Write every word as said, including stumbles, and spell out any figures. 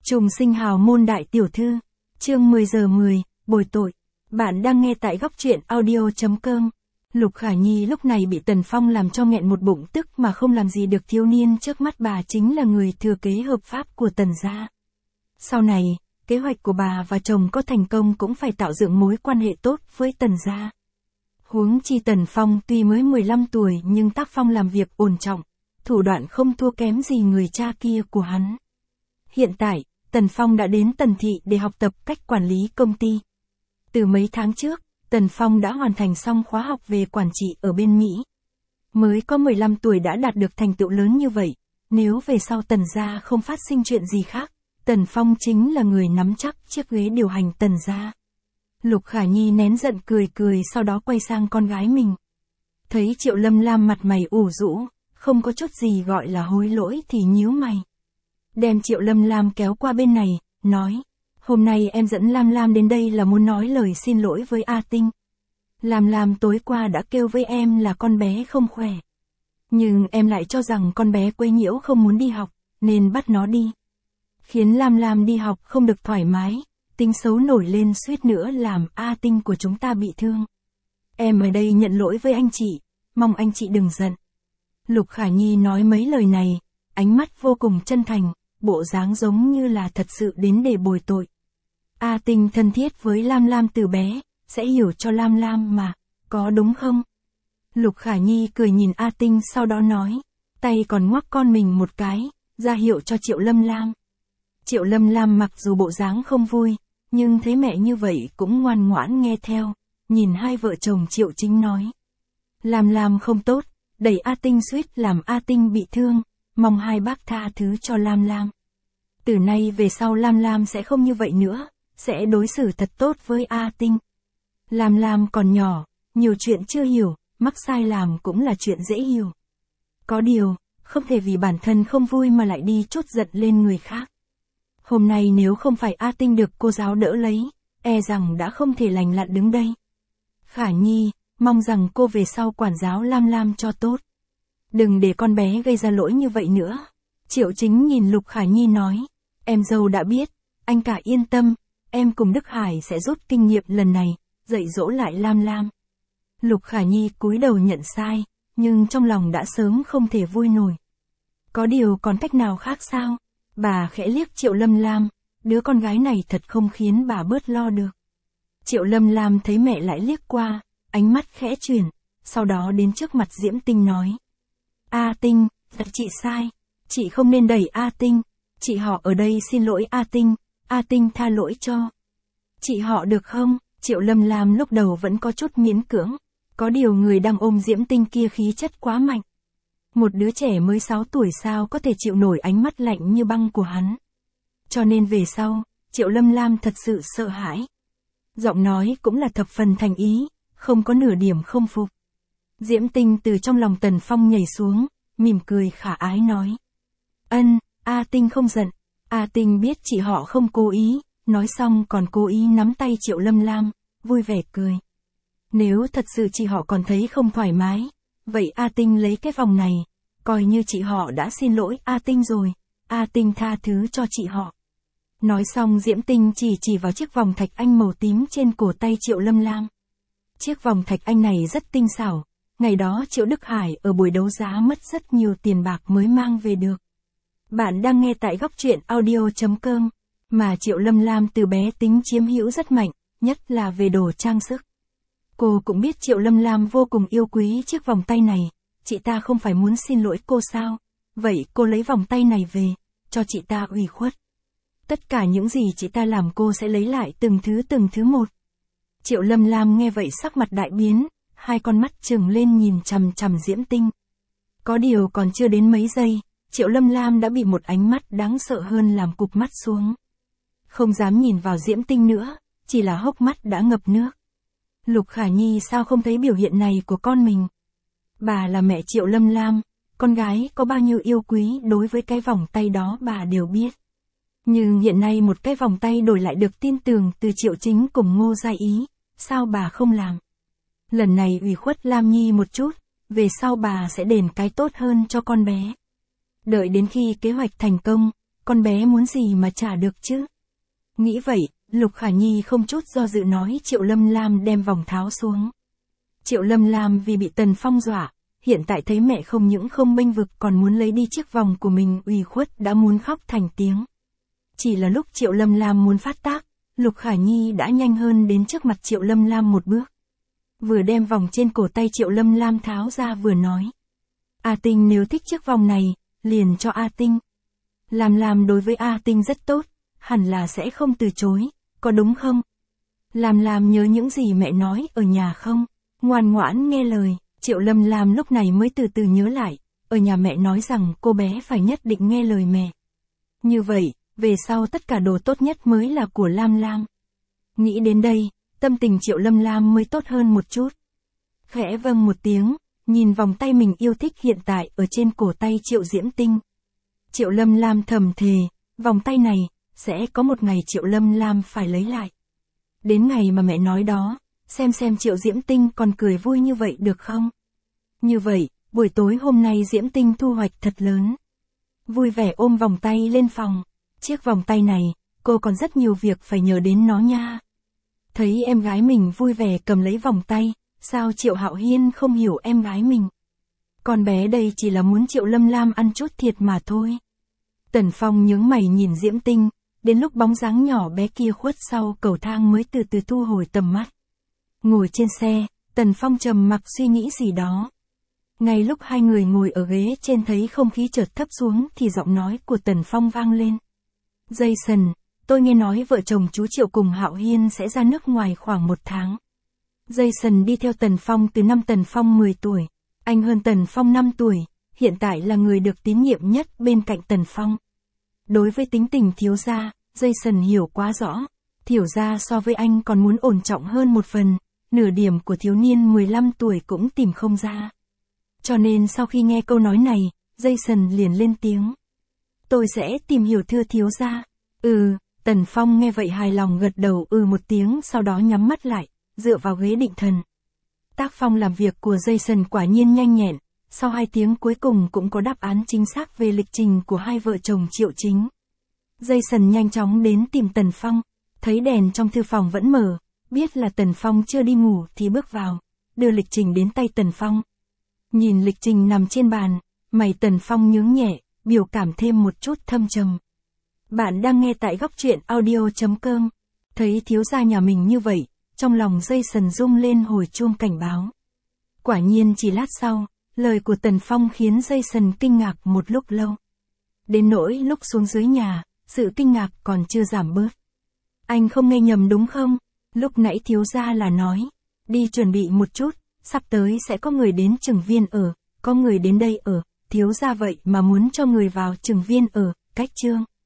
Trùng sinh hào môn đại tiểu thư, chương mười giờ mười, bồi tội. Bạn đang nghe tại góc truyện audio chấm com. Lục Khả Nhi lúc này bị Tần Phong làm cho nghẹn một bụng tức mà không làm gì được. Thiếu niên trước mắt bà chính là người thừa kế hợp pháp của Tần gia. Sau này, kế hoạch của bà và chồng có thành công cũng phải tạo dựng mối quan hệ tốt với Tần gia. Huống chi Tần Phong tuy mới mười lăm tuổi nhưng tác phong làm việc ổn trọng, thủ đoạn không thua kém gì người cha kia của hắn. Hiện tại, Tần Phong đã đến Tần Thị để học tập cách quản lý công ty. Từ mấy tháng trước, Tần Phong đã hoàn thành xong khóa học về quản trị ở bên Mỹ. Mới có mười lăm tuổi đã đạt được thành tựu lớn như vậy, nếu về sau Tần gia không phát sinh chuyện gì khác, Tần Phong chính là người nắm chắc chiếc ghế điều hành Tần gia. Lục Khả Nhi nén giận cười cười sau đó quay sang con gái mình. Thấy Triệu Lâm Lam mặt mày ủ rũ, không có chút gì gọi là hối lỗi thì nhíu mày. Đem Triệu Lâm Lam kéo qua bên này, nói, hôm nay em dẫn Lam Lam đến đây là muốn nói lời xin lỗi với A Tinh. Lam Lam tối qua đã kêu với em là con bé không khỏe. Nhưng em lại cho rằng con bé quấy nhiễu không muốn đi học, nên bắt nó đi. Khiến Lam Lam đi học không được thoải mái, tính xấu nổi lên suýt nữa làm A Tinh của chúng ta bị thương. Em ở đây nhận lỗi với anh chị, mong anh chị đừng giận. Lục Khả Nhi nói mấy lời này, ánh mắt vô cùng chân thành, bộ dáng giống như là thật sự đến để bồi tội. A Tinh thân thiết với Lam Lam từ bé, sẽ hiểu cho Lam Lam mà, có đúng không? Lục Khả Nhi cười nhìn A Tinh sau đó nói, tay còn ngoắc con mình một cái, ra hiệu cho Triệu Lâm Lam. Triệu Lâm Lam mặc dù bộ dáng không vui, nhưng thấy mẹ như vậy cũng ngoan ngoãn nghe theo, nhìn hai vợ chồng Triệu Chính nói. Lam Lam không tốt, đẩy A Tinh suýt làm A Tinh bị thương, mong hai bác tha thứ cho Lam Lam. Từ nay về sau Lam Lam sẽ không như vậy nữa, sẽ đối xử thật tốt với A Tinh. Lam Lam còn nhỏ, nhiều chuyện chưa hiểu, mắc sai làm cũng là chuyện dễ hiểu. Có điều, không thể vì bản thân không vui mà lại đi trút giận lên người khác. Hôm nay nếu không phải A Tinh được cô giáo đỡ lấy, e rằng đã không thể lành lặn đứng đây. Khả Nhi, mong rằng cô về sau quản giáo Lam Lam cho tốt. Đừng để con bé gây ra lỗi như vậy nữa. Triệu Chính nhìn Lục Khả Nhi nói, em dâu đã biết, anh cả yên tâm, em cùng Đức Hải sẽ rút kinh nghiệm lần này, dạy dỗ lại Lam Lam. Lục Khả Nhi cúi đầu nhận sai, nhưng trong lòng đã sớm không thể vui nổi. Có điều còn cách nào khác sao? Bà khẽ liếc Triệu Lâm Lam, đứa con gái này thật không khiến bà bớt lo được. Triệu Lâm Lam thấy mẹ lại liếc qua, ánh mắt khẽ chuyển, sau đó đến trước mặt Diễm Tinh nói. A Tinh, thật chị sai, chị không nên đẩy A Tinh, chị họ ở đây xin lỗi A Tinh, A Tinh tha lỗi cho. Chị họ được không? Triệu Lâm Lam lúc đầu vẫn có chút miễn cưỡng, có điều người đang ôm Diễm Tinh kia khí chất quá mạnh. Một đứa trẻ mới sáu tuổi sao có thể chịu nổi ánh mắt lạnh như băng của hắn. Cho nên về sau, Triệu Lâm Lam thật sự sợ hãi. Giọng nói cũng là thập phần thành ý, không có nửa điểm không phục. Diễm Tinh từ trong lòng Tần Phong nhảy xuống, mỉm cười khả ái nói. Ân, A Tinh không giận, A Tinh biết chị họ không cố ý, nói xong còn cố ý nắm tay Triệu Lâm Lam, vui vẻ cười. Nếu thật sự chị họ còn thấy không thoải mái, vậy A Tinh lấy cái vòng này, coi như chị họ đã xin lỗi A Tinh rồi, A Tinh tha thứ cho chị họ. Nói xong Diễm Tinh chỉ chỉ vào chiếc vòng thạch anh màu tím trên cổ tay Triệu Lâm Lam. Chiếc vòng thạch anh này rất tinh xảo, ngày đó Triệu Đức Hải ở buổi đấu giá mất rất nhiều tiền bạc mới mang về được. Bạn đang nghe tại góc truyện audio chấm com, mà Triệu Lâm Lam từ bé tính chiếm hữu rất mạnh, nhất là về đồ trang sức. Cô cũng biết Triệu Lâm Lam vô cùng yêu quý chiếc vòng tay này, chị ta không phải muốn xin lỗi cô sao, vậy cô lấy vòng tay này về, cho chị ta ủy khuất. Tất cả những gì chị ta làm cô sẽ lấy lại từng thứ từng thứ một. Triệu Lâm Lam nghe vậy sắc mặt đại biến, hai con mắt trừng lên nhìn chằm chằm Diễm Tinh. Có điều còn chưa đến mấy giây, Triệu Lâm Lam đã bị một ánh mắt đáng sợ hơn làm cụp mắt xuống. Không dám nhìn vào Diễm Tinh nữa, chỉ là hốc mắt đã ngập nước. Lục Khả Nhi sao không thấy biểu hiện này của con mình? Bà là mẹ Triệu Lâm Lam, con gái có bao nhiêu yêu quý đối với cái vòng tay đó bà đều biết. Nhưng hiện nay một cái vòng tay đổi lại được tin tưởng từ Triệu Chính cùng Ngô Gia Ý, sao bà không làm? Lần này ủy khuất Lam Nhi một chút, về sau bà sẽ đền cái tốt hơn cho con bé. Đợi đến khi kế hoạch thành công, con bé muốn gì mà trả được chứ? Nghĩ vậy, Lục Khả Nhi không chút do dự nói Triệu Lâm Lam đem vòng tháo xuống. Triệu Lâm Lam vì bị Tần Phong dọa, hiện tại thấy mẹ không những không bênh vực còn muốn lấy đi chiếc vòng của mình, ủy khuất đã muốn khóc thành tiếng. Chỉ là lúc Triệu Lâm Lam muốn phát tác, Lục Khả Nhi đã nhanh hơn đến trước mặt Triệu Lâm Lam một bước. Vừa đem vòng trên cổ tay Triệu Lâm Lam tháo ra vừa nói. A Tinh nếu thích chiếc vòng này, liền cho A Tinh. Lam Lam đối với A Tinh rất tốt, hẳn là sẽ không từ chối, có đúng không? Lam Lam nhớ những gì mẹ nói ở nhà không? Ngoan ngoãn nghe lời, Triệu Lâm Lam lúc này mới từ từ nhớ lại, ở nhà mẹ nói rằng cô bé phải nhất định nghe lời mẹ. Như vậy, về sau tất cả đồ tốt nhất mới là của Lam Lam. Nghĩ đến đây, tâm tình Triệu Lâm Lam mới tốt hơn một chút. Khẽ vâng một tiếng, nhìn vòng tay mình yêu thích hiện tại ở trên cổ tay Triệu Diễm Tinh. Triệu Lâm Lam thầm thề, vòng tay này, sẽ có một ngày Triệu Lâm Lam phải lấy lại. Đến ngày mà mẹ nói đó, xem xem Triệu Diễm Tinh còn cười vui như vậy được không? Như vậy, buổi tối hôm nay Diễm Tinh thu hoạch thật lớn. Vui vẻ ôm vòng tay lên phòng. Chiếc vòng tay này, cô còn rất nhiều việc phải nhờ đến nó nha. Thấy em gái mình vui vẻ cầm lấy vòng tay, sao Triệu Hạo Hiên không hiểu em gái mình? Con bé đây chỉ là muốn Triệu Lâm Lam ăn chút thiệt mà thôi. Tần Phong nhướng mày nhìn Diễm Tinh, đến lúc bóng dáng nhỏ bé kia khuất sau cầu thang mới từ từ thu hồi tầm mắt. Ngồi trên xe, Tần Phong trầm mặc suy nghĩ gì đó. Ngay lúc hai người ngồi ở ghế trên thấy không khí chợt thấp xuống thì giọng nói của Tần Phong vang lên. Jason, tôi nghe nói vợ chồng chú Triệu cùng Hạo Hiên sẽ ra nước ngoài khoảng một tháng. Jason đi theo Tần Phong từ năm Tần Phong mười tuổi. Anh hơn Tần Phong năm tuổi, hiện tại là người được tín nhiệm nhất bên cạnh Tần Phong. Đối với tính tình thiếu gia, Jason hiểu quá rõ. Thiếu gia so với anh còn muốn ổn trọng hơn một phần, nửa điểm của thiếu niên mười lăm tuổi cũng tìm không ra. Cho nên sau khi nghe câu nói này, Jason liền lên tiếng. Tôi sẽ tìm hiểu thưa thiếu gia. Ừ, Tần Phong nghe vậy hài lòng gật đầu ừ một tiếng sau đó nhắm mắt lại, dựa vào ghế định thần. Tác phong làm việc của Jason quả nhiên nhanh nhẹn, sau hai tiếng cuối cùng cũng có đáp án chính xác về lịch trình của hai vợ chồng Triệu Chính. Jason nhanh chóng đến tìm Tần Phong, thấy đèn trong thư phòng vẫn mở, biết là Tần Phong chưa đi ngủ thì bước vào, đưa lịch trình đến tay Tần Phong. Nhìn lịch trình nằm trên bàn, mày Tần Phong nhướng nhẹ, biểu cảm thêm một chút thâm trầm. Bạn đang nghe tại góc truyện audio chấm com. Thấy thiếu gia nhà mình như vậy, trong lòng Jason rung lên hồi chuông cảnh báo. Quả nhiên chỉ lát sau, lời của Tần Phong khiến Jason kinh ngạc một lúc lâu. Đến nỗi lúc xuống dưới nhà, sự kinh ngạc còn chưa giảm bớt. Anh không nghe nhầm đúng không? Lúc nãy thiếu gia là nói, đi chuẩn bị một chút, sắp tới sẽ có người đến Trường Viên ở, có người đến đây ở, thiếu gia vậy mà muốn cho người vào Trường Viên ở, cách chương.